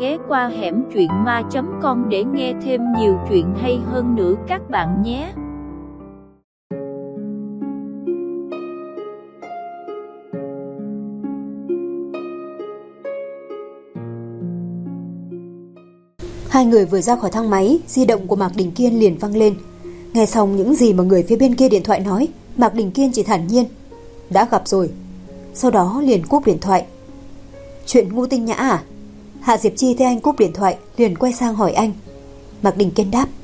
ghé qua hẻm truyện ma.com để nghe thêm nhiều chuyện hay hơn nữa các bạn nhé. Hai người vừa ra khỏi thang máy, di động của Mạc Đình Kiên liền vang lên. Nghe xong những gì mà người phía bên kia điện thoại nói, Mạc Đình Kiên chỉ thản nhiên: đã gặp rồi. Sau đó liền cúp điện thoại. Chuyện Ngô Tinh Nhã à? Hạ Diệp Chi thấy anh cúp điện thoại liền quay sang hỏi anh. Mạc Đình Kiên đáp: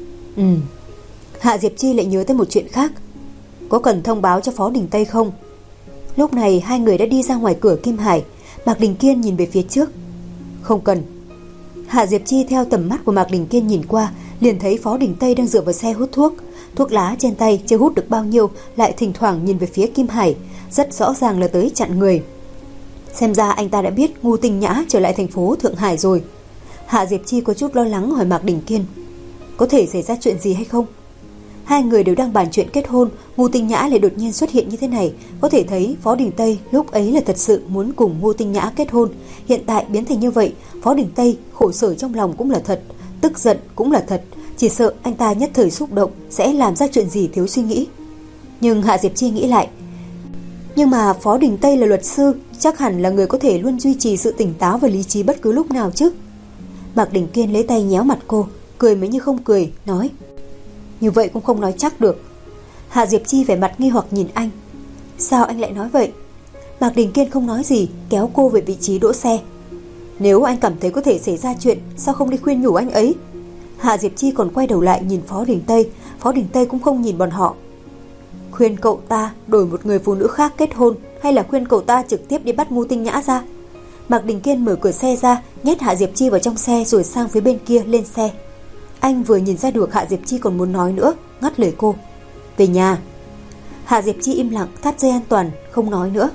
Hạ Diệp Chi lại nhớ tới một chuyện khác. Có cần thông báo cho Phó Đình Tây không? Lúc này hai người đã đi ra ngoài cửa Kim Hải. Mạc Đình Kiên nhìn về phía trước. Không cần. Hạ Diệp Chi theo tầm mắt của Mạc Đình Kiên nhìn qua, liền thấy Phó Đình Tây đang dựa vào xe hút thuốc. Thuốc lá trên tay chưa hút được bao nhiêu, lại thỉnh thoảng nhìn về phía Kim Hải, rất rõ ràng là tới chặn người. Xem ra anh ta đã biết Ngô Tinh Nhã trở lại thành phố Thượng Hải rồi. Hạ Diệp Chi có chút lo lắng hỏi Mạc Đình Kiên: có thể xảy ra chuyện gì hay không? Hai người đều đang bàn chuyện kết hôn, Ngô Tinh Nhã lại đột nhiên xuất hiện như thế này, có thể thấy Phó Đình Tây lúc ấy là thật sự muốn cùng Ngô Tinh Nhã kết hôn. Hiện tại biến thành như vậy, Phó Đình Tây khổ sở trong lòng cũng là thật, tức giận cũng là thật, chỉ sợ anh ta nhất thời xúc động sẽ làm ra chuyện gì thiếu suy nghĩ. Nhưng Hạ Diệp Chi nghĩ lại, nhưng mà Phó Đình Tây là luật sư, chắc hẳn là người có thể luôn duy trì sự tỉnh táo và lý trí bất cứ lúc nào chứ. Mạc Đình Kiên lấy tay nhéo mặt cô, cười mới như không cười, nói: như vậy cũng không nói chắc được. Hạ Diệp Chi vẻ mặt nghi hoặc nhìn anh. Sao anh lại nói vậy? Mạc Đình Kiên không nói gì, kéo cô về vị trí đỗ xe. Nếu anh cảm thấy có thể xảy ra chuyện, sao không đi khuyên nhủ anh ấy? Hạ Diệp Chi còn quay đầu lại nhìn Phó Đình Tây. Phó Đình Tây cũng không nhìn bọn họ. Khuyên cậu ta đổi một người phụ nữ khác kết hôn, hay là khuyên cậu ta trực tiếp đi bắt Ngô Tinh Nhã ra? Mạc Đình Kiên mở cửa xe ra, nhét Hạ Diệp Chi vào trong xe rồi sang phía bên kia lên xe. Anh vừa nhìn ra được Hạ Diệp Chi còn muốn nói nữa, ngắt lời cô: về nhà. Hạ Diệp Chi im lặng thắt dây an toàn, không nói nữa.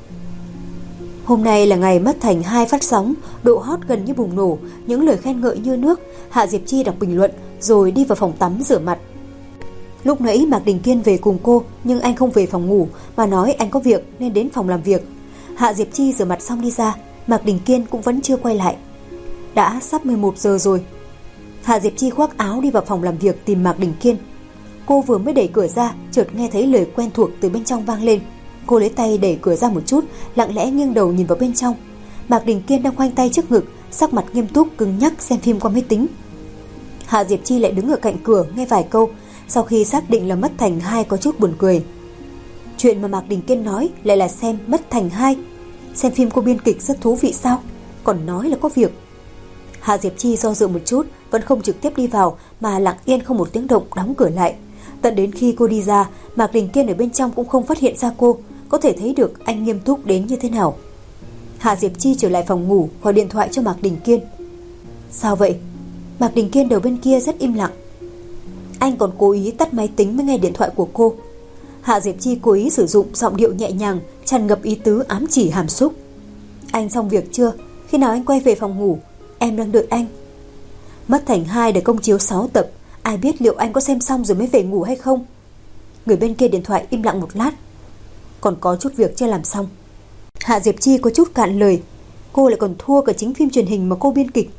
Hôm nay là ngày Mất Thành 2 phát sóng, độ hot gần như bùng nổ, những lời khen ngợi như nước. Hạ Diệp Chi đọc bình luận rồi đi vào phòng tắm rửa mặt. Lúc nãy Mạc Đình Kiên về cùng cô, nhưng anh không về phòng ngủ mà nói anh có việc nên đến phòng làm việc. Hạ Diệp Chi rửa mặt xong đi ra, Mạc Đình Kiên cũng vẫn chưa quay lại. Đã sắp 11 giờ rồi. Hạ Diệp Chi khoác áo đi vào phòng làm việc tìm Mạc Đình Kiên. Cô vừa mới đẩy cửa ra, chợt nghe thấy lời quen thuộc từ bên trong vang lên. Cô lấy tay đẩy cửa ra một chút, lặng lẽ nghiêng đầu nhìn vào bên trong. Mạc Đình Kiên đang khoanh tay trước ngực, sắc mặt nghiêm túc cứng nhắc xem phim qua máy tính. Hạ Diệp Chi lại đứng ở cạnh cửa nghe vài câu, sau khi xác định là Mất Thành 2 có chút buồn cười. Chuyện mà Mạc Đình Kiên nói lại là xem Mất Thành 2. Xem phim cô biên kịch rất thú vị sao? Còn nói là có việc. Hạ Diệp Chi do dự một chút, vẫn không trực tiếp đi vào mà lặng yên không một tiếng động đóng cửa lại. Tận đến khi cô đi ra, Mạc Đình Kiên ở bên trong cũng không phát hiện ra cô, có thể thấy được anh nghiêm túc đến như thế nào. Hạ Diệp Chi trở lại phòng ngủ, gọi điện thoại cho Mạc Đình Kiên. Sao vậy? Mạc Đình Kiên đầu bên kia rất im lặng. Anh còn cố ý tắt máy tính mới nghe điện thoại của cô. Hạ Diệp Chi cố ý sử dụng giọng điệu nhẹ nhàng, tràn ngập ý tứ ám chỉ hàm xúc. Anh xong việc chưa? Khi nào anh quay về phòng ngủ? Em đang đợi anh. Mất Thành 2 để công chiếu 6 tập, ai biết liệu anh có xem xong rồi mới về ngủ hay không? Người bên kia điện thoại im lặng một lát. Còn có chút việc chưa làm xong. Hạ Diệp Chi có chút cạn lời. Cô lại còn thua cả chính phim truyền hình mà cô biên kịch.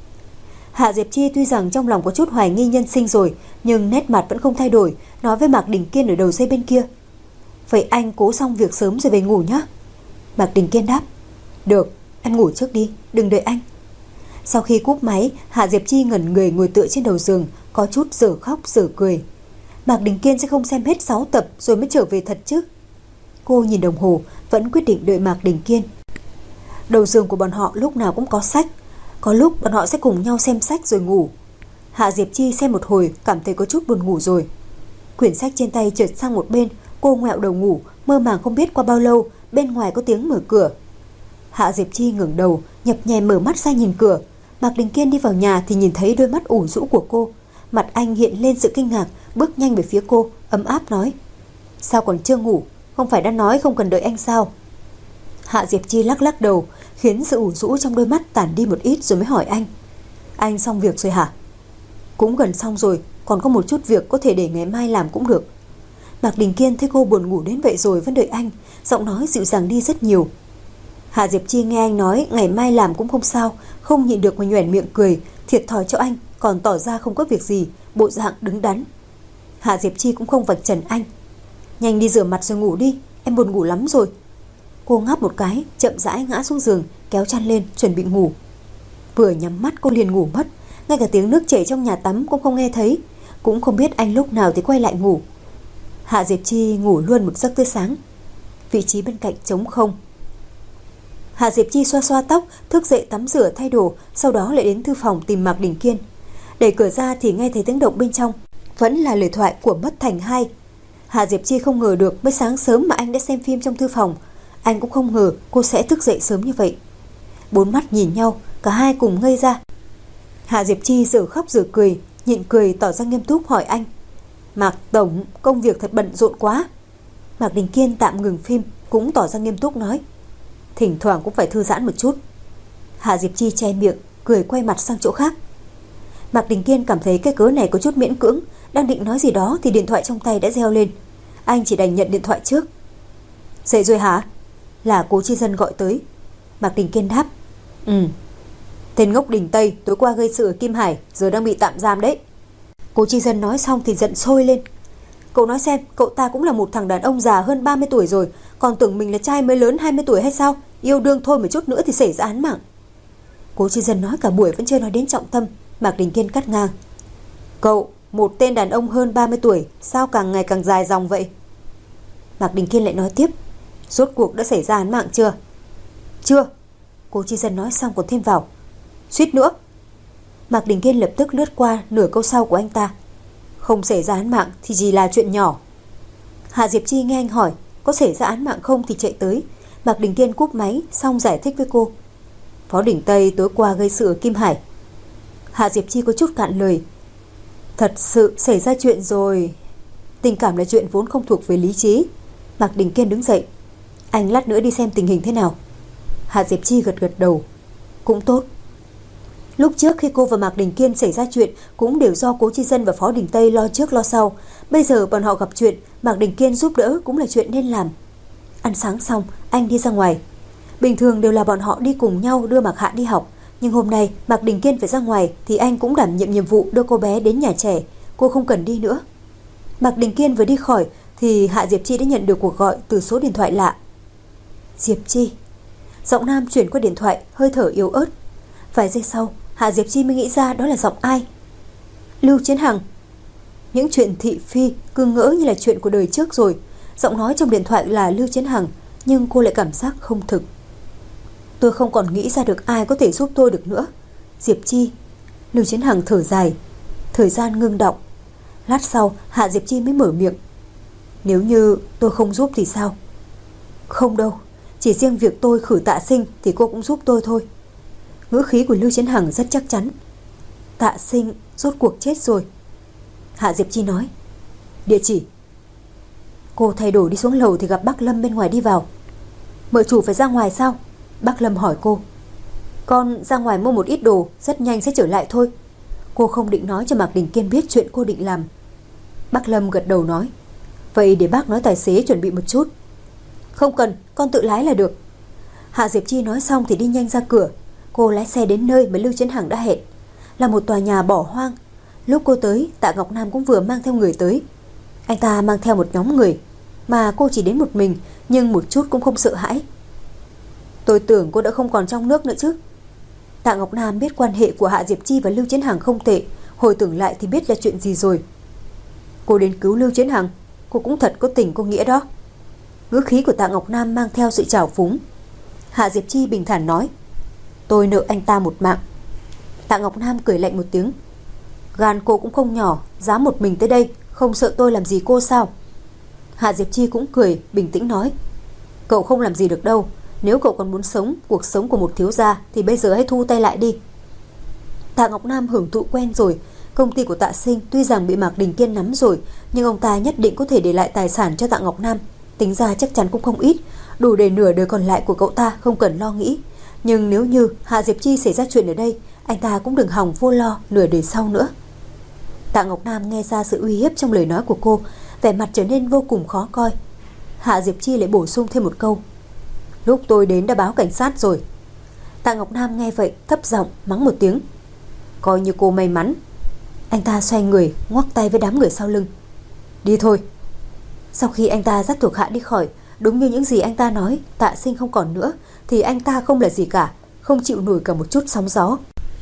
Hạ Diệp Chi tuy rằng trong lòng có chút hoài nghi nhân sinh rồi, nhưng nét mặt vẫn không thay đổi, nói với Mạc Đình Kiên ở đầu dây bên kia. Vậy anh cố xong việc sớm rồi về ngủ nhé. Mạc Đình Kiên đáp. Được, em ngủ trước đi, đừng đợi anh. Sau khi cúp máy, Hạ Diệp Chi ngẩn người ngồi tựa trên đầu giường, có chút dở khóc dở cười. Mạc Đình Kiên sẽ không xem hết 6 tập rồi mới trở về thật chứ? Cô nhìn đồng hồ, vẫn quyết định đợi Mạc Đình Kiên. Đầu giường của bọn họ lúc nào cũng có sách, có lúc bọn họ sẽ cùng nhau xem sách rồi ngủ. Hạ Diệp Chi xem một hồi cảm thấy có chút buồn ngủ rồi. Quyển sách trên tay trượt sang một bên, cô ngoẹo đầu ngủ, mơ màng không biết qua bao lâu bên ngoài có tiếng mở cửa. Hạ Diệp Chi ngẩng đầu, nhập nhèm mở mắt ra nhìn cửa. Mạc Đình Kiên đi vào nhà thì nhìn thấy đôi mắt ủ rũ của cô. Mặt anh hiện lên sự kinh ngạc, bước nhanh về phía cô, ấm áp nói: Sao còn chưa ngủ? Không phải đã nói không cần đợi anh sao? Hạ Diệp Chi lắc lắc đầu, khiến sự ủ rũ trong đôi mắt tản đi một ít rồi mới hỏi anh: Anh xong việc rồi hả? Cũng gần xong rồi, còn có một chút việc có thể để ngày mai làm cũng được. Mạc Đình Kiên thấy cô buồn ngủ đến vậy rồi vẫn đợi anh, giọng nói dịu dàng đi rất nhiều. Hạ Diệp Chi nghe anh nói ngày mai làm cũng không sao, không nhịn được mà nhoẻn miệng cười, thiệt thòi cho anh, còn tỏ ra không có việc gì, bộ dạng đứng đắn. Hạ Diệp Chi cũng không vạch trần anh. Nhanh đi rửa mặt rồi ngủ đi, em buồn ngủ lắm rồi. Cô ngáp một cái, chậm rãi ngã xuống giường, kéo chăn lên, chuẩn bị ngủ. Vừa nhắm mắt cô liền ngủ mất, ngay cả tiếng nước chảy trong nhà tắm cũng không nghe thấy, cũng không biết anh lúc nào thì quay lại ngủ. Hạ Diệp Chi ngủ luôn một giấc tới sáng. Vị trí bên cạnh trống không. Hạ Diệp Chi xoa xoa tóc, thức dậy tắm rửa thay đồ, sau đó lại đến thư phòng tìm Mạc Đình Kiên. Đẩy cửa ra thì nghe thấy tiếng động bên trong, vẫn là lời thoại của Mất Thành Hai. Hạ Diệp Chi không ngờ được mới sáng sớm mà anh đã xem phim trong thư phòng. Anh cũng không ngờ cô sẽ thức dậy sớm như vậy. Bốn mắt nhìn nhau, cả hai cùng ngây ra. Hạ Diệp Chi giờ khóc giờ cười, nhịn cười tỏ ra nghiêm túc hỏi anh: Mạc Tổng, công việc thật bận rộn quá. Mạc Đình Kiên tạm ngừng phim, cũng tỏ ra nghiêm túc nói: Thỉnh thoảng cũng phải thư giãn một chút. Hạ Diệp Chi che miệng, cười quay mặt sang chỗ khác. Mạc Đình Kiên cảm thấy cái cớ này có chút miễn cưỡng, đang định nói gì đó thì điện thoại trong tay đã reo lên. Anh chỉ đành nhận điện thoại trước. Dậy rồi hả? Là Cố Chi Dân gọi tới. Mạc Đình Kiên đáp: Tên ngốc Đình Tây tối qua gây sự ở Kim Hải, giờ đang bị tạm giam đấy. Cố Chi Dân nói xong thì giận sôi lên. Cậu nói xem, cậu ta cũng là một thằng đàn ông già hơn 30 tuổi rồi, còn tưởng mình là trai mới lớn 20 tuổi hay sao? Yêu đương thôi một chút nữa thì xảy ra án mạng. Cố Chi Dân nói cả buổi vẫn chưa nói đến trọng tâm. Mạc Đình Kiên cắt ngang: Cậu, một tên đàn ông hơn 30 tuổi, sao càng ngày càng dài dòng vậy? Mạc Đình Kiên lại nói tiếp: Rốt cuộc đã xảy ra án mạng chưa? Chưa. Cố Chi Dân nói xong còn thêm vào: Suýt nữa. Mạc Đình Kiên lập tức lướt qua nửa câu sau của anh ta: Không xảy ra án mạng thì chỉ là chuyện nhỏ. Hạ Diệp Chi nghe anh hỏi có xảy ra án mạng không thì chạy tới. Mạc Đình Kiên cúp máy xong giải thích với cô: Phó Đình Tây tối qua gây sự ở Kim Hải. Hạ Diệp Chi có chút cạn lời: Thật sự xảy ra chuyện rồi. Tình cảm là chuyện vốn không thuộc về lý trí. Mạc Đình Kiên đứng dậy: Anh lát nữa đi xem tình hình thế nào. Hạ Diệp Chi gật gật đầu: Cũng tốt. Lúc trước khi cô và Mạc Đình Kiên xảy ra chuyện cũng đều do Cố Chi Dân và Phó Đình Tây lo trước lo sau. Bây giờ bọn họ gặp chuyện, Mạc Đình Kiên giúp đỡ cũng là chuyện nên làm. Ăn sáng xong, anh đi ra ngoài. Bình thường đều là bọn họ đi cùng nhau đưa Mạc Hạ đi học, nhưng hôm nay Mạc Đình Kiên phải ra ngoài thì anh cũng đảm nhiệm nhiệm vụ đưa cô bé đến nhà trẻ. Cô không cần đi nữa. Mạc Đình Kiên vừa đi khỏi thì Hạ Diệp Chi đã nhận được cuộc gọi từ số điện thoại lạ. Diệp Chi. Giọng nam chuyển qua điện thoại, hơi thở yếu ớt. Vài giây sau, Hạ Diệp Chi mới nghĩ ra đó là giọng ai. Lưu Chiến Hằng. Những chuyện thị phi cứ ngỡ như là chuyện của đời trước rồi. Giọng nói trong điện thoại là Lưu Chiến Hằng, nhưng cô lại cảm giác không thực. Tôi không còn nghĩ ra được ai có thể giúp tôi được nữa. Diệp Chi. Lưu Chiến Hằng thở dài. Thời gian ngưng đọng. Lát sau Hạ Diệp Chi mới mở miệng: Nếu như tôi không giúp thì sao? Không đâu, chỉ riêng việc tôi khử Tạ Sinh thì cô cũng giúp tôi thôi. Ngữ khí của Lưu Chiến Hằng rất chắc chắn. Tạ Sinh rốt cuộc chết rồi. Hạ Diệp Chi nói: Địa chỉ. Cô thay đổi đi xuống lầu thì gặp bác Lâm bên ngoài đi vào. Mợ chủ phải ra ngoài sao? Bác Lâm hỏi cô. Con ra ngoài mua một ít đồ, rất nhanh sẽ trở lại thôi. Cô không định nói cho Mạc Đình Kiên biết chuyện cô định làm. Bác Lâm gật đầu nói: Vậy để bác nói tài xế chuẩn bị một chút. Không cần, con tự lái là được. Hạ Diệp Chi nói xong thì đi nhanh ra cửa. Cô lái xe đến nơi mà Lưu Chiến Hằng đã hẹn, là một tòa nhà bỏ hoang. Lúc cô tới, Tạ Ngọc Nam cũng vừa mang theo người tới. Anh ta mang theo một nhóm người, mà cô chỉ đến một mình, nhưng một chút cũng không sợ hãi. Tôi tưởng cô đã không còn trong nước nữa chứ. Tạ Ngọc Nam biết quan hệ của Hạ Diệp Chi và Lưu Chiến Hằng không tệ, hồi tưởng lại thì biết là chuyện gì rồi. Cô đến cứu Lưu Chiến Hằng, cô cũng thật có tình có nghĩa đó. Ngữ khí của Tạ Ngọc Nam mang theo sự trào phúng. Hạ Diệp Chi bình thản nói: Tôi nợ anh ta một mạng. Tạ Ngọc Nam cười lạnh một tiếng: Gan cô cũng không nhỏ, dám một mình tới đây, không sợ tôi làm gì cô sao? Hạ Diệp Chi cũng cười, bình tĩnh nói: Cậu không làm gì được đâu. Nếu cậu còn muốn sống cuộc sống của một thiếu gia thì bây giờ hãy thu tay lại đi. Tạ Ngọc Nam hưởng thụ quen rồi. Công ty của Tạ Sinh tuy rằng bị Mạc Đình Kiên nắm rồi, nhưng ông ta nhất định có thể để lại tài sản cho Tạ Ngọc Nam. Tính ra chắc chắn cũng không ít, đủ để nửa đời còn lại của cậu ta không cần lo nghĩ. Nhưng nếu như Hạ Diệp Chi xảy ra chuyện ở đây, anh ta cũng đừng hòng vô lo nửa đời sau nữa. Tạ Ngọc Nam nghe ra sự uy hiếp trong lời nói của cô, vẻ mặt trở nên vô cùng khó coi. Hạ Diệp Chi lại bổ sung thêm một câu: Lúc tôi đến đã báo cảnh sát rồi. Tạ Ngọc Nam nghe vậy thấp giọng mắng một tiếng. Coi như cô may mắn. Anh ta xoay người ngoắc tay với đám người sau lưng. Đi thôi. Sau khi anh ta dắt thuộc hạ đi khỏi, đúng như những gì anh ta nói, Tạ Sinh không còn nữa thì anh ta không là gì cả, không chịu nổi cả một chút sóng gió.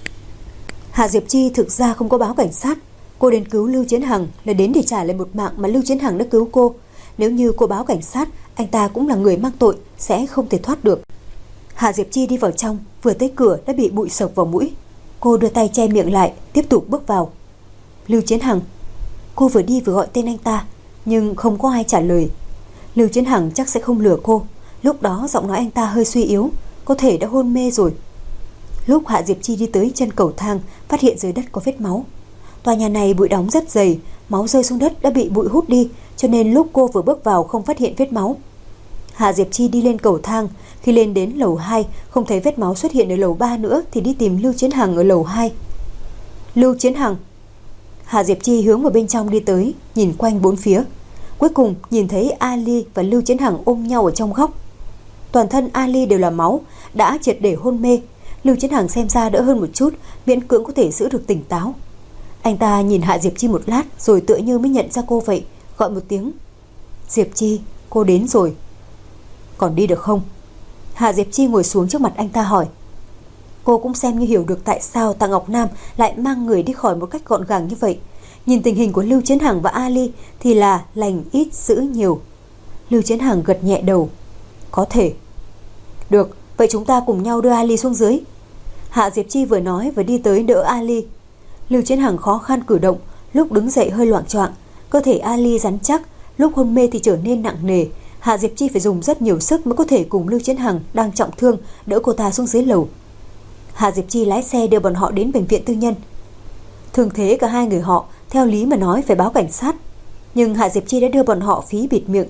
Hạ Diệp Chi thực ra không có báo cảnh sát. Cô đến cứu Lưu Chiến Hằng là đến để trả lại một mạng mà Lưu Chiến Hằng đã cứu cô. Nếu như cô báo cảnh sát, anh ta cũng là người mang tội, sẽ không thể thoát được. Hạ Diệp Chi đi vào trong, vừa tới cửa đã bị bụi sộc vào mũi. Cô đưa tay che miệng lại, tiếp tục bước vào. Lưu Chiến Hằng. Cô vừa đi vừa gọi tên anh ta, nhưng không có ai trả lời. Lưu Chiến Hằng chắc sẽ không lừa cô. Lúc đó giọng nói anh ta hơi suy yếu, có thể đã hôn mê rồi. Lúc Hạ Diệp Chi đi tới chân cầu thang, phát hiện dưới đất có vết máu. Tòa nhà này bụi đóng rất dày, máu rơi xuống đất đã bị bụi hút đi, cho nên lúc cô vừa bước vào không phát hiện vết máu. Hạ Diệp Chi đi lên cầu thang, khi lên đến lầu 2 không thấy vết máu xuất hiện ở lầu 3 nữa thì đi tìm Lưu Chiến Hằng ở lầu 2. Lưu Chiến Hằng. Hạ Diệp Chi hướng vào bên trong đi tới, nhìn quanh bốn phía. Cuối cùng nhìn thấy Ali và Lưu Chiến Hằng ôm nhau ở trong góc. Toàn thân Ali đều là máu, đã triệt để hôn mê. Lưu Chiến Hằng xem ra đỡ hơn một chút, miễn cưỡng có thể giữ được tỉnh táo. Anh ta nhìn Hạ Diệp Chi một lát rồi tựa như mới nhận ra cô vậy, gọi một tiếng. Diệp Chi, cô đến rồi. Còn đi được không? Hạ Diệp Chi ngồi xuống trước mặt anh ta hỏi. Cô cũng xem như hiểu được tại sao Tạ Ngọc Nam lại mang người đi khỏi một cách gọn gàng như vậy. Nhìn tình hình của Lưu Chiến Hằng và Ali thì là lành ít giữ nhiều. Lưu Chiến Hằng gật nhẹ đầu. Có thể. Được, vậy chúng ta cùng nhau đưa Ali xuống dưới. Hạ Diệp Chi vừa nói vừa đi tới đỡ Ali. Lưu Chiến Hằng khó khăn cử động, lúc đứng dậy hơi loạng choạng, cơ thể Ali rắn chắc, lúc hôn mê thì trở nên nặng nề. Hạ Diệp Chi phải dùng rất nhiều sức mới có thể cùng Lưu Chiến Hằng đang trọng thương đỡ cô ta xuống dưới lầu. Hạ Diệp Chi lái xe đưa bọn họ đến bệnh viện tư nhân. Thường thế cả hai người họ theo lý mà nói phải báo cảnh sát, nhưng Hạ Diệp Chi đã đưa bọn họ phí bịt miệng.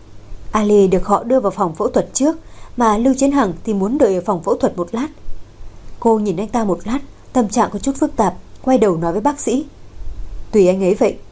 Ali được họ đưa vào phòng phẫu thuật trước, mà Lưu Chiến Hằng thì muốn đợi ở phòng phẫu thuật một lát. Cô nhìn anh ta một lát, tâm trạng có chút phức tạp, quay đầu nói với bác sĩ. Tùy anh ấy vậy.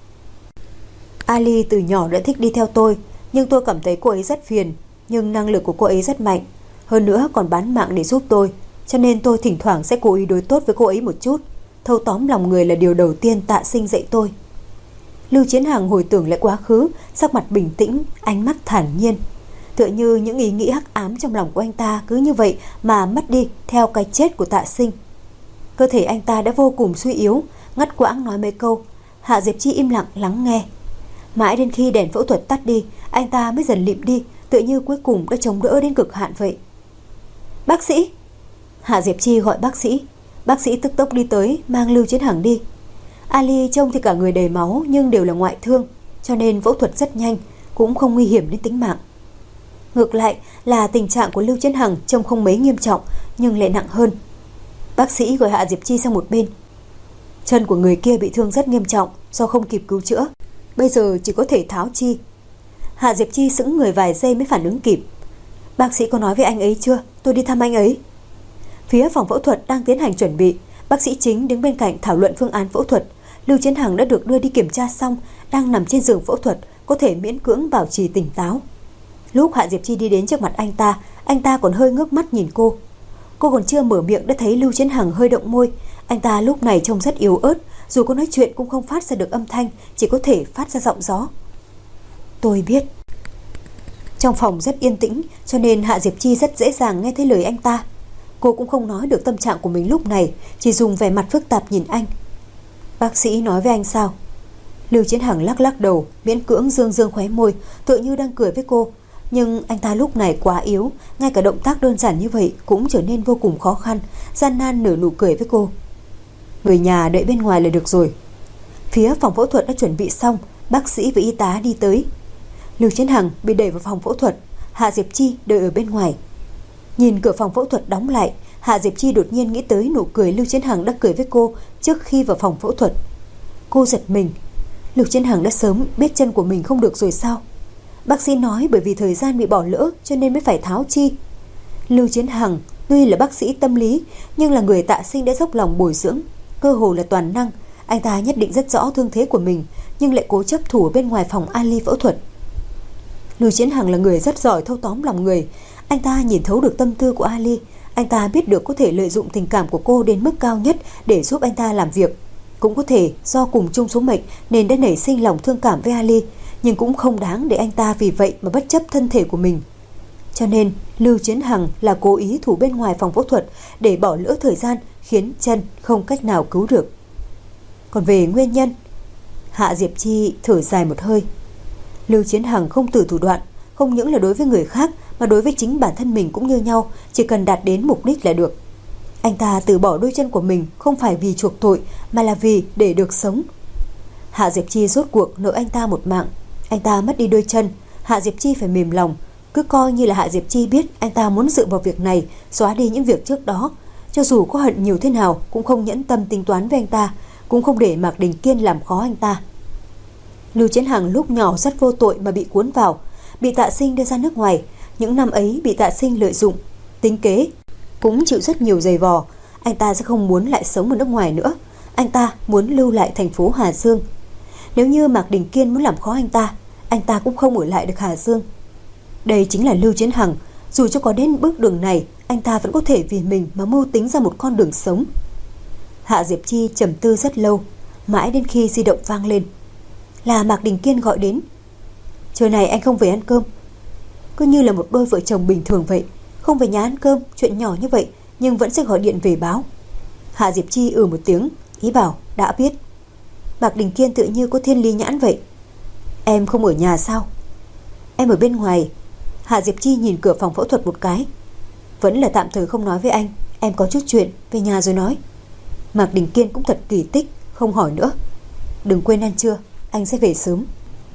Ali từ nhỏ đã thích đi theo tôi, nhưng tôi cảm thấy cô ấy rất phiền, nhưng năng lực của cô ấy rất mạnh, hơn nữa còn bán mạng để giúp tôi, cho nên tôi thỉnh thoảng sẽ cố ý đối tốt với cô ấy một chút. Thâu tóm lòng người là điều đầu tiên Tạ Sinh dạy tôi. Lưu Chiến Hằng hồi tưởng lại quá khứ, sắc mặt bình tĩnh, ánh mắt thản nhiên, tựa như những ý nghĩ hắc ám trong lòng của anh ta cứ như vậy mà mất đi theo cái chết của Tạ Sinh. Cơ thể anh ta đã vô cùng suy yếu, ngắt quãng nói mấy câu. Hạ Diệp Chi im lặng lắng nghe. Mãi đến khi đèn phẫu thuật tắt đi, anh ta mới dần lịm đi, tựa như cuối cùng đã chống đỡ đến cực hạn vậy. Bác sĩ. Hạ Diệp Chi gọi bác sĩ. Bác sĩ tức tốc đi tới, mang Lưu Chiến Hằng đi. Ali trông thì cả người đầy máu nhưng đều là ngoại thương, cho nên phẫu thuật rất nhanh, cũng không nguy hiểm đến tính mạng. Ngược lại là tình trạng của Lưu Chiến Hằng trông không mấy nghiêm trọng nhưng lại nặng hơn. Bác sĩ gọi Hạ Diệp Chi sang một bên. Chân của người kia bị thương rất nghiêm trọng do không kịp cứu chữa, bây giờ chỉ có thể tháo chi. Hạ Diệp Chi sững người vài giây mới phản ứng kịp. Bác sĩ có nói với anh ấy chưa? Tôi đi thăm anh ấy. Phía phòng phẫu thuật đang tiến hành chuẩn bị, bác sĩ chính đứng bên cạnh thảo luận phương án phẫu thuật. Lưu Chiến Hằng đã được đưa đi kiểm tra xong, đang nằm trên giường phẫu thuật, có thể miễn cưỡng bảo trì tỉnh táo. Lúc Hạ Diệp Chi đi đến trước mặt anh ta còn hơi ngước mắt nhìn cô. Cô còn chưa mở miệng đã thấy Lưu Chiến Hằng hơi động môi. Anh ta lúc này trông rất yếu ớt, dù có nói chuyện cũng không phát ra được âm thanh, chỉ có thể phát ra giọng gió. Tôi biết. Trong phòng rất yên tĩnh, cho nên Hạ Diệp Chi rất dễ dàng nghe thấy lời anh ta. Cô cũng không nói được tâm trạng của mình lúc này, chỉ dùng vẻ mặt phức tạp nhìn anh. Bác sĩ nói với anh sao? Lưu Chiến Hằng lắc lắc đầu, miễn cưỡng dương khóe môi, tựa như đang cười với cô. Nhưng anh ta lúc này quá yếu, ngay cả động tác đơn giản như vậy cũng trở nên vô cùng khó khăn, gian nan nở nụ cười với cô. Người nhà đợi bên ngoài là được rồi. Phía phòng phẫu thuật đã chuẩn bị xong, bác sĩ và y tá đi tới. Lưu Chiến Hằng bị đẩy vào phòng phẫu thuật, Hạ Diệp Chi đợi ở bên ngoài. Nhìn cửa phòng phẫu thuật đóng lại, Hạ Diệp Chi đột nhiên nghĩ tới nụ cười Lưu Chiến Hằng đã cười với cô trước khi vào phòng phẫu thuật. Cô giật mình. Lưu Chiến Hằng đã sớm biết chân của mình không được rồi sao? Bác sĩ nói bởi vì thời gian bị bỏ lỡ cho nên mới phải tháo chi. Lưu Chiến Hằng tuy là bác sĩ tâm lý nhưng là người Tạ Sinh đã dốc lòng bồi dưỡng, cơ hồ là toàn năng. Anh ta nhất định rất rõ thương thế của mình, nhưng lại cố chấp thủ ở bên ngoài phòng Ali phẫu thuật. Lưu Chiến Hằng là người rất giỏi thâu tóm lòng người. Anh ta nhìn thấu được tâm tư của Ali. Anh ta biết được có thể lợi dụng tình cảm của cô đến mức cao nhất để giúp anh ta làm việc. Cũng có thể do cùng chung số mệnh nên đã nảy sinh lòng thương cảm với Ali, nhưng cũng không đáng để anh ta vì vậy mà bất chấp thân thể của mình. Cho nên Lưu Chiến Hằng là cố ý thủ bên ngoài phòng phẫu thuật để bỏ lỡ thời gian, khiến chân không cách nào cứu được. Còn về nguyên nhân, Hạ Diệp Chi thở dài một hơi. Lưu Chiến Hằng không từ thủ đoạn, không những là đối với người khác mà đối với chính bản thân mình cũng như nhau, chỉ cần đạt đến mục đích là được. Anh ta từ bỏ đôi chân của mình không phải vì chuộc tội mà là vì để được sống. Hạ Diệp Chi rốt cuộc nợ anh ta một mạng. Anh ta mất đi đôi chân, Hạ Diệp Chi phải mềm lòng. Cứ coi như là Hạ Diệp Chi biết anh ta muốn dựa vào việc này xóa đi những việc trước đó. Cho dù có hận nhiều thế nào cũng không nhẫn tâm tính toán với anh ta, cũng không để Mạc Đình Kiên làm khó anh ta. Lưu Chiến Hằng lúc nhỏ rất vô tội mà bị cuốn vào, bị Tạ Sinh đưa ra nước ngoài. Những năm ấy bị Tạ Sinh lợi dụng, tính kế, cũng chịu rất nhiều giày vò. Anh ta sẽ không muốn lại sống ở nước ngoài nữa. Anh ta muốn lưu lại thành phố Hà Dương. Nếu như Mạc Đình Kiên muốn làm khó anh ta cũng không ở lại được Hà Dương. Đây chính là Lưu Chiến Hằng. Dù cho có đến bước đường này, anh ta vẫn có thể vì mình mà mưu tính ra một con đường sống. Hạ Diệp Chi trầm tư rất lâu, mãi đến khi di động vang lên. Là Mạc Đình Kiên gọi đến. Trưa này anh không về ăn cơm. Cứ như là một đôi vợ chồng bình thường vậy, không về nhà ăn cơm, chuyện nhỏ như vậy nhưng vẫn sẽ gọi điện về báo. Hạ Diệp Chi một tiếng, ý bảo đã biết. Mạc Đình Kiên tự như có thiên lý nhãn vậy. Em không ở nhà sao? Em ở bên ngoài. Hạ Diệp Chi nhìn cửa phòng phẫu thuật một cái. Vẫn là tạm thời không nói với anh, em có chút chuyện, về nhà rồi nói. Mạc Đình Kiên cũng thật kỳ tích, không hỏi nữa. Đừng quên ăn trưa, anh sẽ về sớm.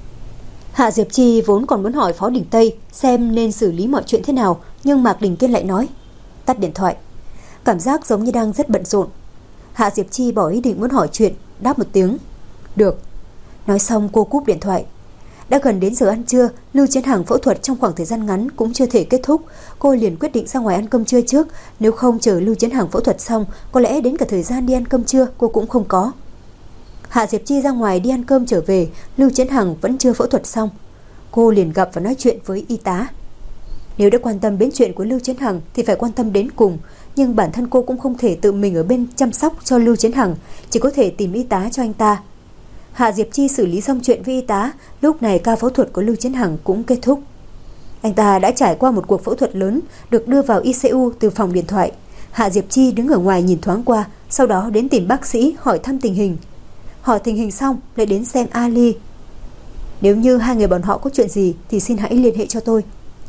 Hạ Diệp Chi vốn còn muốn hỏi Phó Đình Tây xem nên xử lý mọi chuyện thế nào, nhưng Mạc Đình Kiên lại nói tắt điện thoại. Cảm giác giống như đang rất bận rộn. Hạ Diệp Chi bỏ ý định muốn hỏi chuyện, đáp một tiếng được. Nói xong cô cúp điện thoại. Đã gần đến giờ ăn trưa, Lưu Chiến Hằng phẫu thuật trong khoảng thời gian ngắn cũng chưa thể kết thúc. Cô liền quyết định ra ngoài ăn cơm trưa trước. Nếu không chờ Lưu Chiến Hằng phẫu thuật xong, có lẽ đến cả thời gian đi ăn cơm trưa cô cũng không có. Hạ Diệp Chi ra ngoài đi ăn cơm trở về, Lưu Chiến Hằng vẫn chưa phẫu thuật xong. Cô liền gặp và nói chuyện với y tá. Nếu đã quan tâm đến chuyện của Lưu Chiến Hằng thì phải quan tâm đến cùng, nhưng bản thân cô cũng không thể tự mình ở bên chăm sóc cho Lưu Chiến Hằng, chỉ có thể tìm y tá cho anh ta. Hạ Diệp Chi xử lý xong chuyện với y tá, lúc này ca phẫu thuật của Lưu Chiến Hằng cũng kết thúc. Anh ta đã trải qua một cuộc phẫu thuật lớn, được đưa vào ICU từ phòng điện thoại. Hạ Diệp Chi đứng ở ngoài nhìn thoáng qua, sau đó đến tìm bác sĩ hỏi thăm tình hình. Hỏi tình hình xong lại đến xem Ali. Nếu như hai người bọn họ có chuyện gì thì xin hãy liên hệ cho tôi.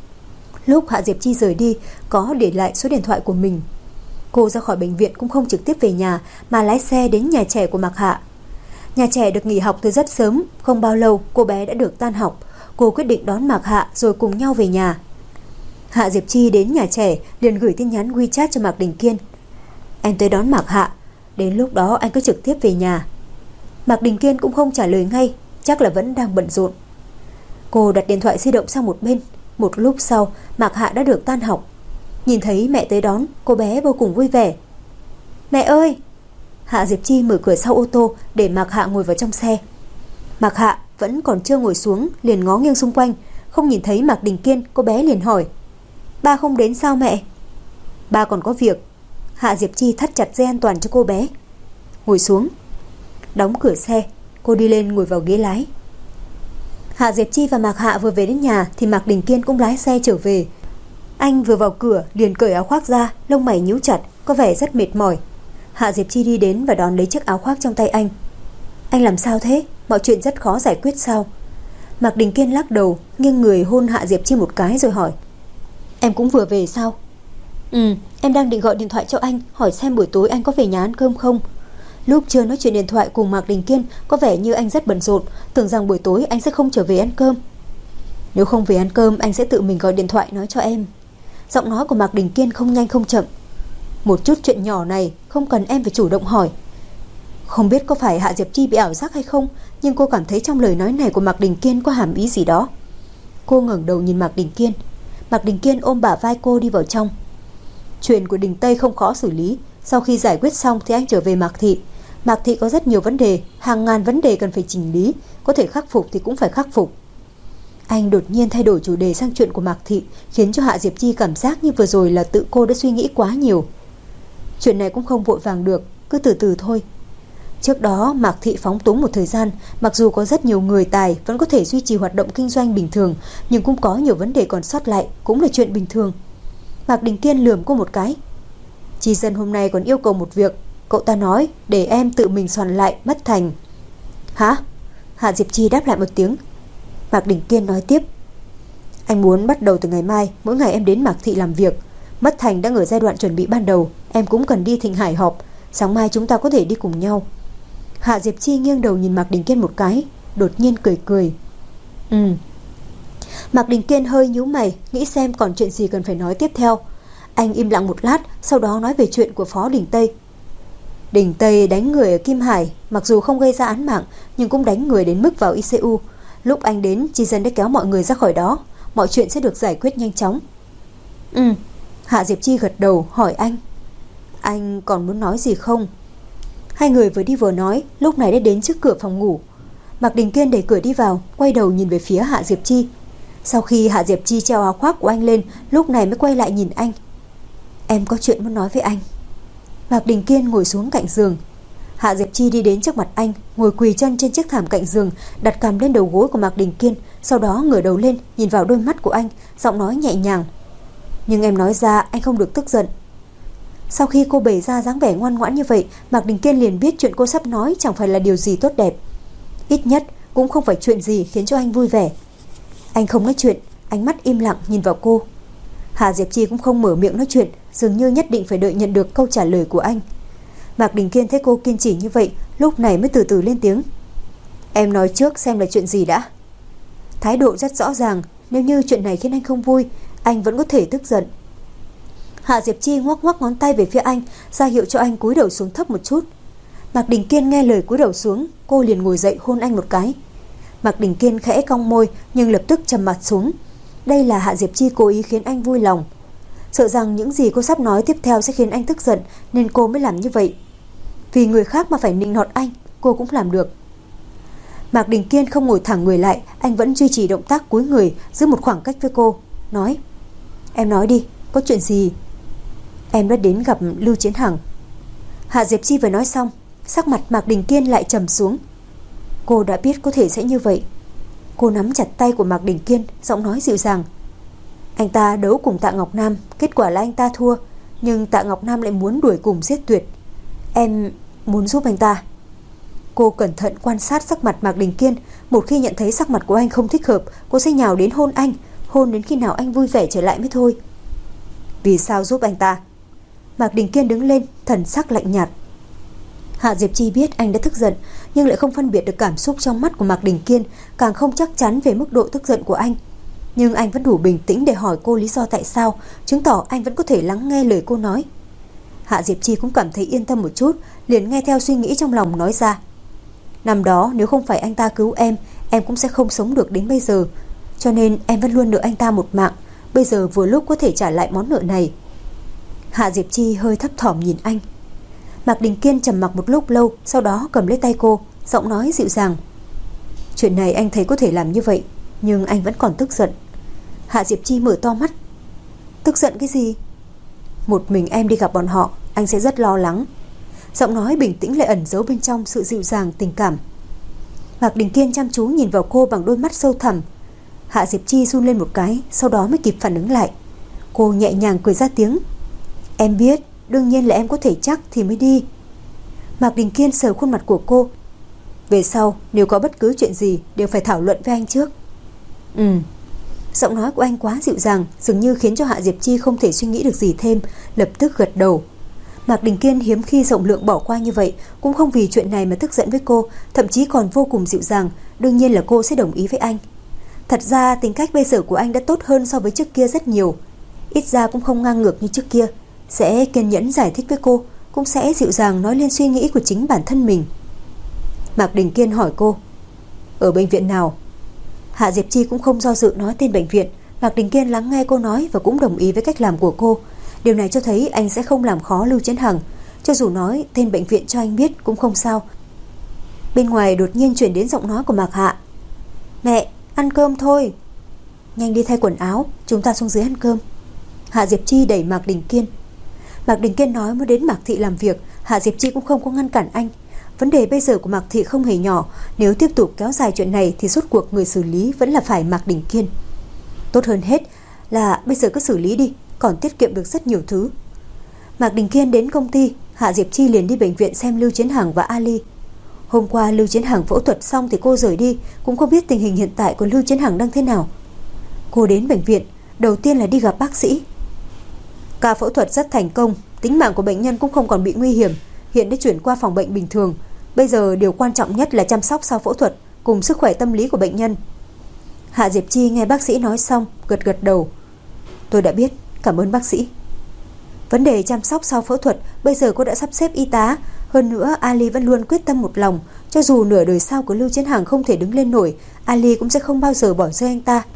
Lúc Hạ Diệp Chi rời đi, có để lại số điện thoại của mình. Cô ra khỏi bệnh viện cũng không trực tiếp về nhà mà lái xe đến nhà trẻ của Mạc Hạ. Nhà trẻ được nghỉ học từ rất sớm, không bao lâu cô bé đã được tan học. Cô quyết định đón Mạc Hạ rồi cùng nhau về nhà. Hạ Diệp Chi đến nhà trẻ liền gửi tin nhắn WeChat cho Mạc Đình Kiên. Anh tới đón Mạc Hạ, đến lúc đó anh cứ trực tiếp về nhà. Mạc Đình Kiên cũng không trả lời ngay, chắc là vẫn đang bận rộn. Cô đặt điện thoại di động sang một bên. Một lúc sau, Mạc Hạ đã được tan học. Nhìn thấy mẹ tới đón, cô bé vô cùng vui vẻ. Mẹ ơi! Hạ Diệp Chi mở cửa sau ô tô để Mạc Hạ ngồi vào trong xe. Mạc Hạ vẫn còn chưa ngồi xuống, liền ngó nghiêng xung quanh, không nhìn thấy Mạc Đình Kiên. Cô bé liền hỏi, ba không đến sao mẹ? Ba còn có việc. Hạ Diệp Chi thắt chặt dây an toàn cho cô bé. Ngồi xuống. Đóng cửa xe, cô đi lên ngồi vào ghế lái. Hạ Diệp Chi và Mạc Hạ vừa về đến nhà thì Mạc Đình Kiên cũng lái xe trở về. Anh vừa vào cửa liền cởi áo khoác ra, lông mày nhíu chặt, có vẻ rất mệt mỏi. Hạ Diệp Chi đi đến và đón lấy chiếc áo khoác trong tay anh. Anh làm sao thế? Mọi chuyện rất khó giải quyết sao? Mạc Đình Kiên lắc đầu, nghiêng người hôn Hạ Diệp Chi một cái rồi hỏi, em cũng vừa về sao? Em đang định gọi điện thoại cho anh, hỏi xem buổi tối anh có về nhà ăn cơm không. Lúc chưa nói chuyện điện thoại cùng Mạc Đình Kiên, có vẻ như anh rất bận rộn, tưởng rằng buổi tối anh sẽ không trở về ăn cơm. Nếu không về ăn cơm, anh sẽ tự mình gọi điện thoại nói cho em. Giọng nói của Mạc Đình Kiên không nhanh không chậm. Một chút chuyện nhỏ này không cần em phải chủ động hỏi. Không biết có phải Hạ Diệp Chi bị ảo giác hay không, nhưng cô cảm thấy trong lời nói này của Mạc Đình Kiên có hàm ý gì đó. Cô ngẩng đầu nhìn Mạc Đình Kiên. Mạc Đình Kiên ôm bả vai cô đi vào trong. Chuyện của Đình Tây không khó xử lý, sau khi giải quyết xong thì anh trở về Mạc Thị. Mạc Thị có rất nhiều vấn đề, hàng ngàn vấn đề cần phải chỉnh lý, có thể khắc phục thì cũng phải khắc phục. Anh đột nhiên thay đổi chủ đề sang chuyện của Mạc Thị, khiến cho Hạ Diệp Chi cảm giác như vừa rồi là tự cô đã suy nghĩ quá nhiều. Chuyện này cũng không vội vàng được, cứ từ từ thôi. Trước đó Mạc Thị phóng túng một thời gian, mặc dù có rất nhiều người tài vẫn có thể duy trì hoạt động kinh doanh bình thường, nhưng cũng có nhiều vấn đề còn sót lại, cũng là chuyện bình thường. Mạc Đình Kiên lườm cô một cái. Chi Dân hôm nay còn yêu cầu một việc, cậu ta nói để em tự mình soạn lại bất thành. Hả? Hạ Diệp Chi đáp lại một tiếng. Mạc Đình Kiên nói tiếp. Anh muốn bắt đầu từ ngày mai, mỗi ngày em đến Mạc Thị làm việc. Bất thành đang ở giai đoạn chuẩn bị ban đầu, em cũng cần đi Thịnh Hải họp. Sáng mai chúng ta có thể đi cùng nhau. Hạ Diệp Chi nghiêng đầu nhìn Mạc Đình Kiên một cái, đột nhiên cười cười. Mạc Đình Kiên hơi nhíu mày, nghĩ xem còn chuyện gì cần phải nói tiếp theo. Anh im lặng một lát, sau đó nói về chuyện của Phó Đình Tây. Đình Tây đánh người ở Kim Hải, mặc dù không gây ra án mạng, nhưng cũng đánh người đến mức vào ICU. Lúc anh đến, Chi Dân đã kéo mọi người ra khỏi đó, mọi chuyện sẽ được giải quyết nhanh chóng. Hạ Diệp Chi gật đầu, hỏi anh còn muốn nói gì không? Hai người vừa đi vừa nói, lúc này đã đến trước cửa phòng ngủ. Mạc Đình Kiên đẩy cửa đi vào, quay đầu nhìn về phía Hạ Diệp Chi. Sau khi Hạ Diệp Chi treo áo khoác của anh lên, lúc này mới quay lại nhìn anh. Em có chuyện muốn nói với anh. Mạc Đình Kiên ngồi xuống cạnh giường. Hạ Diệp Chi đi đến trước mặt anh, ngồi quỳ chân trên chiếc thảm cạnh giường, đặt cằm lên đầu gối của Mạc Đình Kiên, sau đó ngửa đầu lên nhìn vào đôi mắt của anh, giọng nói nhẹ nhàng. Nhưng em nói ra anh không được tức giận. Sau khi cô bày ra dáng vẻ ngoan ngoãn như vậy, Mạc Đình Kiên liền biết chuyện cô sắp nói chẳng phải là điều gì tốt đẹp. Ít nhất cũng không phải chuyện gì khiến cho anh vui vẻ. Anh không nói chuyện, ánh mắt im lặng nhìn vào cô. Hạ Diệp Chi cũng không mở miệng nói chuyện, dường như nhất định phải đợi nhận được câu trả lời của anh. Mạc Đình Kiên thấy cô kiên trì như vậy, lúc này mới từ từ lên tiếng. Em nói trước xem là chuyện gì đã. Thái độ rất rõ ràng, nếu như chuyện này khiến anh không vui, anh vẫn có thể tức giận. Hạ Diệp Chi ngoắc ngoắc ngón tay về phía anh, ra hiệu cho anh cúi đầu xuống thấp một chút. Mạc Đình Kiên nghe lời cúi đầu xuống, cô liền ngồi dậy hôn anh một cái. Mạc Đình Kiên khẽ cong môi nhưng lập tức trầm mặt xuống. Đây là Hạ Diệp Chi cố ý khiến anh vui lòng. Sợ rằng những gì cô sắp nói tiếp theo sẽ khiến anh tức giận, nên cô mới làm như vậy. Vì người khác mà phải nịnh nọt anh, cô cũng làm được. Mạc Đình Kiên không ngồi thẳng người lại, anh vẫn duy trì động tác cúi người, giữ một khoảng cách với cô, nói. Em nói đi, có chuyện gì? Em đã đến gặp Lưu Chiến Hằng. Hạ Diệp Chi vừa nói xong, sắc mặt Mạc Đình Kiên lại trầm xuống. Cô đã biết có thể sẽ như vậy. Cô nắm chặt tay của Mạc Đình Kiên, giọng nói dịu dàng. Anh ta đấu cùng Tạ Ngọc Nam, kết quả là anh ta thua, nhưng Tạ Ngọc Nam lại muốn đuổi cùng giết tuyệt. Em muốn giúp anh ta. Cô cẩn thận quan sát sắc mặt Mạc Đình Kiên. Một khi nhận thấy sắc mặt của anh không thích hợp, cô sẽ nhào đến hôn anh, hôn đến khi nào anh vui vẻ trở lại mới thôi. Vì sao giúp anh ta? Mạc Đình Kiên đứng lên, thần sắc lạnh nhạt. Hạ Diệp Chi biết anh đã tức giận, nhưng lại không phân biệt được cảm xúc trong mắt của Mạc Đình Kiên, càng không chắc chắn về mức độ tức giận của anh. Nhưng anh vẫn đủ bình tĩnh để hỏi cô lý do tại sao, chứng tỏ anh vẫn có thể lắng nghe lời cô nói. Hạ Diệp Chi cũng cảm thấy yên tâm một chút, liền nghe theo suy nghĩ trong lòng nói ra. Năm đó nếu không phải anh ta cứu em cũng sẽ không sống được đến bây giờ. Cho nên em vẫn luôn nợ anh ta một mạng, bây giờ vừa lúc có thể trả lại món nợ này. Hạ Diệp Chi hơi thấp thỏm nhìn anh. Mạc Đình Kiên trầm mặc một lúc lâu, sau đó cầm lấy tay cô, giọng nói dịu dàng. Chuyện này anh thấy có thể làm như vậy, nhưng anh vẫn còn tức giận. Hạ Diệp Chi mở to mắt. Tức giận cái gì? Một mình em đi gặp bọn họ, anh sẽ rất lo lắng. Giọng nói bình tĩnh lại ẩn giấu bên trong sự dịu dàng tình cảm. Mạc Đình Kiên chăm chú nhìn vào cô bằng đôi mắt sâu thẳm. Hạ Diệp Chi run lên một cái, sau đó mới kịp phản ứng lại. Cô nhẹ nhàng cười ra tiếng. Em biết, đương nhiên là em có thể chắc thì mới đi. Mạc Đình Kiên sờ khuôn mặt của cô. Về sau nếu có bất cứ chuyện gì đều phải thảo luận với anh trước. Giọng nói của anh quá dịu dàng, dường như khiến cho Hạ Diệp Chi không thể suy nghĩ được gì thêm, lập tức gật đầu. Mạc Đình Kiên hiếm khi rộng lượng bỏ qua như vậy, cũng không vì chuyện này mà tức giận với cô, thậm chí còn vô cùng dịu dàng. Đương nhiên là cô sẽ đồng ý với anh. Thật ra tính cách bây giờ của anh đã tốt hơn so với trước kia rất nhiều. Ít ra cũng không ngang ngược như trước kia, sẽ kiên nhẫn giải thích với cô, cũng sẽ dịu dàng nói lên suy nghĩ của chính bản thân mình. Mạc Đình Kiên hỏi cô. Ở bệnh viện nào? Hạ Diệp Chi cũng không do dự nói tên bệnh viện. Mạc Đình Kiên lắng nghe cô nói và cũng đồng ý với cách làm của cô. Điều này cho thấy anh sẽ không làm khó Lưu Chiến Hằng. Cho dù nói tên bệnh viện cho anh biết cũng không sao. Bên ngoài đột nhiên chuyển đến giọng nói của Mạc Hạ. Mẹ, ăn cơm thôi. nhanh đi thay quần áo, chúng ta xuống dưới ăn cơm. Hạ Diệp Chi đẩy Mạc Đình Kiên. Mạc Đình Kiên nói muốn đến Mạc Thị làm việc, Hạ Diệp Chi cũng không có ngăn cản anh. Vấn đề bây giờ của Mạc Thị không hề nhỏ, nếu tiếp tục kéo dài chuyện này thì rốt cuộc người xử lý vẫn là phải Mạc Đình Kiên. Tốt hơn hết là bây giờ cứ xử lý đi, còn tiết kiệm được rất nhiều thứ. Mạc Đình Kiên đến công ty, Hạ Diệp Chi liền đi bệnh viện xem Lưu Chiến Hằng và Ali. Hôm qua Lưu Chiến Hằng phẫu thuật xong thì cô rời đi, cũng không biết tình hình hiện tại của Lưu Chiến Hằng đang thế nào. Cô đến bệnh viện, đầu tiên là đi gặp bác sĩ. Ca phẫu thuật rất thành công, tính mạng của bệnh nhân cũng không còn bị nguy hiểm, hiện đã chuyển qua phòng bệnh bình thường. Bây giờ điều quan trọng nhất là chăm sóc sau phẫu thuật cùng sức khỏe tâm lý của bệnh nhân. Hạ Diệp Chi nghe bác sĩ nói xong, gật gật đầu. Tôi đã biết, cảm ơn bác sĩ. Vấn đề chăm sóc sau phẫu thuật, bây giờ cô đã sắp xếp y tá. Hơn nữa Ali vẫn luôn quyết tâm một lòng, cho dù nửa đời sau của Lưu Chiến Hằng không thể đứng lên nổi, Ali cũng sẽ không bao giờ bỏ rơi anh ta.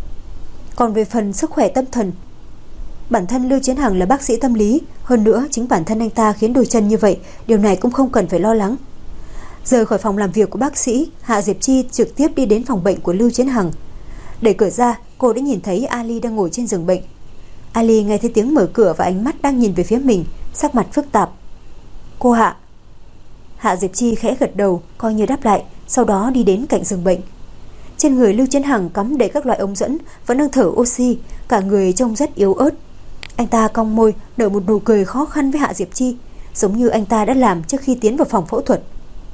Còn về phần sức khỏe tâm thần, bản thân Lưu Chiến Hằng là bác sĩ tâm lý, hơn nữa chính bản thân anh ta khiến đôi chân như vậy, điều này cũng không cần phải lo lắng. Rời khỏi phòng làm việc của bác sĩ, Hạ Diệp Chi trực tiếp đi đến phòng bệnh của Lưu Chiến Hằng. Đẩy cửa ra, cô đã nhìn thấy Ali đang ngồi trên giường bệnh. Ali nghe thấy tiếng mở cửa và ánh mắt đang nhìn về phía mình, sắc mặt phức tạp. Cô Hạ. Hạ Diệp Chi khẽ gật đầu, coi như đáp lại, sau đó đi đến cạnh giường bệnh. Trên người Lưu Chiến Hằng cắm đầy các loại ống dẫn, vẫn đang thở oxy, cả người trông rất yếu ớt. Anh ta cong môi, nở một nụ cười khó khăn với Hạ Diệp Chi, giống như anh ta đã làm trước khi tiến vào phòng phẫu thuật.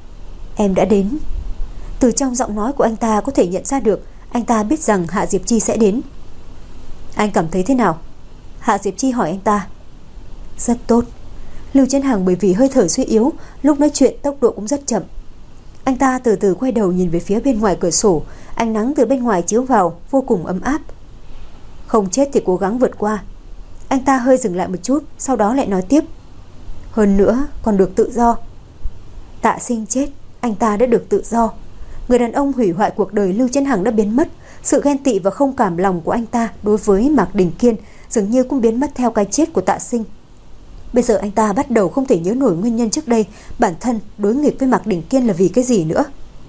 Em đã đến. Từ trong giọng nói của anh ta có thể nhận ra được, anh ta biết rằng Hạ Diệp Chi sẽ đến. Anh cảm thấy thế nào? Hạ Diệp Chi hỏi anh ta. Rất tốt. Lưu Chiến Hằng bởi vì hơi thở suy yếu, lúc nói chuyện tốc độ cũng rất chậm. Anh ta từ từ quay đầu nhìn về phía bên ngoài cửa sổ, ánh nắng từ bên ngoài chiếu vào vô cùng ấm áp. Không chết thì cố gắng vượt qua. Anh ta hơi dừng lại một chút, sau đó lại nói tiếp. Hơn nữa còn được tự do. Tạ Sinh chết, anh ta đã được tự do. Người đàn ông hủy hoại cuộc đời Lưu Chiến Hằng đã biến mất. Sự ghen tị và không cảm lòng của anh ta đối với Mạc Đình Kiên dường như cũng biến mất theo cái chết của Tạ Sinh. Bây giờ anh ta bắt đầu không thể nhớ nổi nguyên nhân trước đây bản thân đối nghịch với Mạc Đình Kiên là vì cái gì nữa.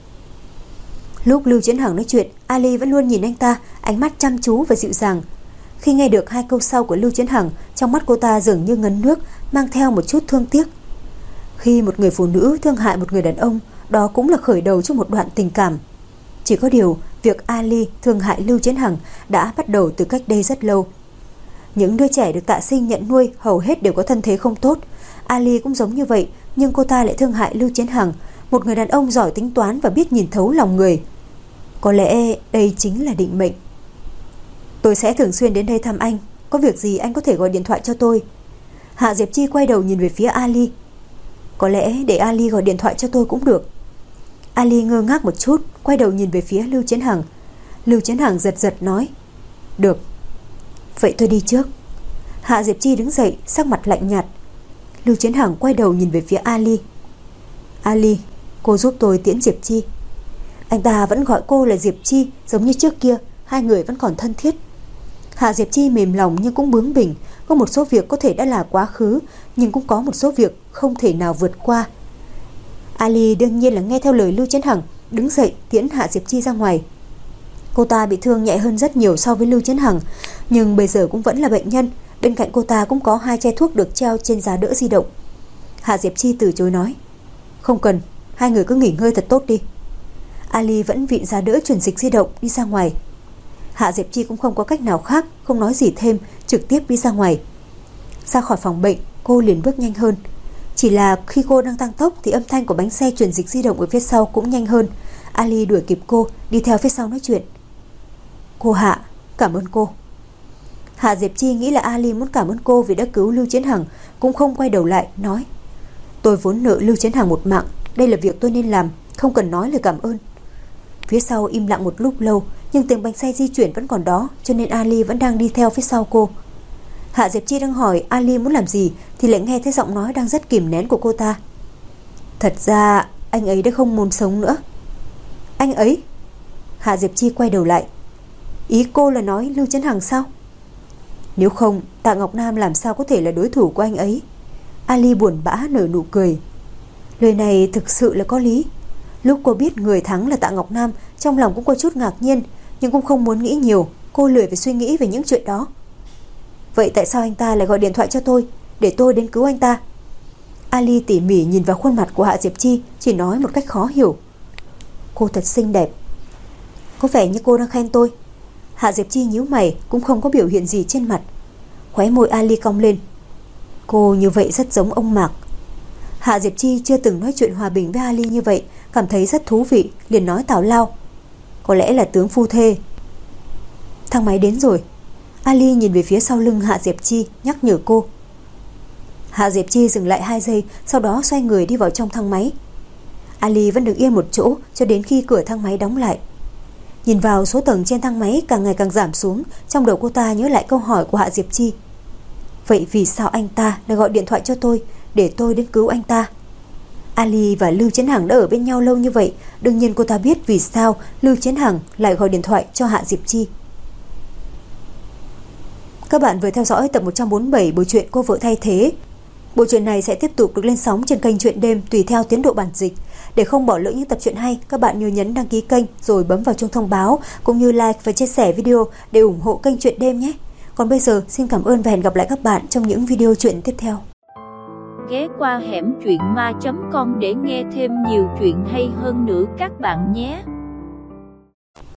Lúc Lưu Chiến Hằng nói chuyện, Ali vẫn luôn nhìn anh ta, ánh mắt chăm chú và dịu dàng. Khi nghe được hai câu sau của Lưu Chiến Hằng, trong mắt cô ta dường như ngấn nước, mang theo một chút thương tiếc. Khi một người phụ nữ thương hại một người đàn ông, đó cũng là khởi đầu cho một đoạn tình cảm. Chỉ có điều, việc Ali thương hại Lưu Chiến Hằng đã bắt đầu từ cách đây rất lâu. Những đứa trẻ được Tạ Sinh nhận nuôi hầu hết đều có thân thế không tốt. Ali cũng giống như vậy, nhưng cô ta lại thương hại Lưu Chiến Hằng, một người đàn ông giỏi tính toán và biết nhìn thấu lòng người. Có lẽ đây chính là định mệnh. Tôi sẽ thường xuyên đến đây thăm anh, có việc gì anh có thể gọi điện thoại cho tôi. Hạ Diệp Chi quay đầu nhìn về phía Ali. Có lẽ để Ali gọi điện thoại cho tôi cũng được. Ali ngơ ngác một chút, quay đầu nhìn về phía Lưu Chiến Hằng. Lưu Chiến Hằng giật giật nói. Được. Vậy tôi đi trước. Hạ Diệp Chi đứng dậy, sắc mặt lạnh nhạt. Lưu Chiến Hằng quay đầu nhìn về phía Ali. Ali, cô giúp tôi tiễn Diệp Chi. Anh ta vẫn gọi cô là Diệp Chi, giống như trước kia, hai người vẫn còn thân thiết. Hạ Diệp Chi mềm lòng nhưng cũng bướng bỉnh. Có một số việc có thể đã là quá khứ, nhưng cũng có một số việc không thể nào vượt qua. Ali đương nhiên là nghe theo lời Lưu Chiến Hằng, đứng dậy tiễn Hạ Diệp Chi ra ngoài. Cô ta bị thương nhẹ hơn rất nhiều so với Lưu Chiến Hằng, nhưng bây giờ cũng vẫn là bệnh nhân. Bên cạnh cô ta cũng có 2 chai thuốc được treo trên giá đỡ di động. Hạ Diệp Chi từ chối nói. Không cần, hai người cứ nghỉ ngơi thật tốt đi. Ali vẫn vịn giá đỡ truyền dịch di động đi ra ngoài. Hạ Diệp Chi cũng không có cách nào khác, không nói gì thêm, trực tiếp đi ra ngoài. Ra khỏi phòng bệnh, cô liền bước nhanh hơn. Chỉ là khi cô đang tăng tốc thì âm thanh của bánh xe truyền dịch di động ở phía sau cũng nhanh hơn. Ali đuổi kịp cô, đi theo phía sau nói chuyện. Cô Hạ, cảm ơn cô. Hạ Diệp Chi nghĩ là Ali muốn cảm ơn cô vì đã cứu Lưu Chiến Hằng, cũng không quay đầu lại, nói. Tôi vốn nợ Lưu Chiến Hằng một mạng, đây là việc tôi nên làm, không cần nói lời cảm ơn. Phía sau im lặng một lúc lâu, nhưng tiếng bánh xe di chuyển vẫn còn đó, cho nên Ali vẫn đang đi theo phía sau cô. Hạ Diệp Chi đang hỏi Ali muốn làm gì thì lại nghe thấy giọng nói đang rất kìm nén của cô ta. Thật ra anh ấy đã không muốn sống nữa. Anh ấy? Hạ Diệp Chi quay đầu lại. Ý cô là nói Lưu Chiến Hằng sao? Nếu không, Tạ Ngọc Nam làm sao có thể là đối thủ của anh ấy? Ali buồn bã nở nụ cười. Lời này thực sự là có lý. Lúc cô biết người thắng là Tạ Ngọc Nam, trong lòng cũng có chút ngạc nhiên, nhưng cũng không muốn nghĩ nhiều. Cô lười phải suy nghĩ về những chuyện đó. Vậy tại sao anh ta lại gọi điện thoại cho tôi để tôi đến cứu anh ta? Ali tỉ mỉ nhìn vào khuôn mặt của Hạ Diệp Chi, chỉ nói một cách khó hiểu. Cô thật xinh đẹp. Có vẻ như cô đang khen tôi. Hạ Diệp Chi nhíu mày, cũng không có biểu hiện gì trên mặt. Khóe môi Ali cong lên. Cô như vậy rất giống ông Mạc. Hạ Diệp Chi chưa từng nói chuyện hòa bình với Ali như vậy, cảm thấy rất thú vị, liền nói tào lao. Có lẽ là tướng phu thê. Thang máy đến rồi. Ali nhìn về phía sau lưng Hạ Diệp Chi, nhắc nhở cô. Hạ Diệp Chi dừng lại 2 giây, sau đó xoay người đi vào trong thang máy. Ali vẫn đứng yên một chỗ cho đến khi cửa thang máy đóng lại. Nhìn vào số tầng trên thang máy càng ngày càng giảm xuống, trong đầu cô ta nhớ lại câu hỏi của Hạ Diệp Chi. Vậy vì sao anh ta lại gọi điện thoại cho tôi để tôi đến cứu anh ta? Ali và Lưu Chiến Hằng đã ở bên nhau lâu như vậy, đương nhiên cô ta biết vì sao Lưu Chiến Hằng lại gọi điện thoại cho Hạ Diệp Chi. Các bạn vừa theo dõi tập 147 bộ truyện Cô vợ thay thế. Bộ truyện này sẽ tiếp tục được lên sóng trên kênh Truyện Đêm tùy theo tiến độ bản dịch. Để không bỏ lỡ những tập truyện hay, các bạn nhớ nhấn đăng ký kênh rồi bấm vào chuông thông báo cũng như like và chia sẻ video để ủng hộ kênh Truyện Đêm nhé. Còn bây giờ xin cảm ơn và hẹn gặp lại các bạn trong những video truyện tiếp theo. Ghé qua hẻm truyện ma.com để nghe thêm nhiều chuyện hay hơn nữa các bạn nhé.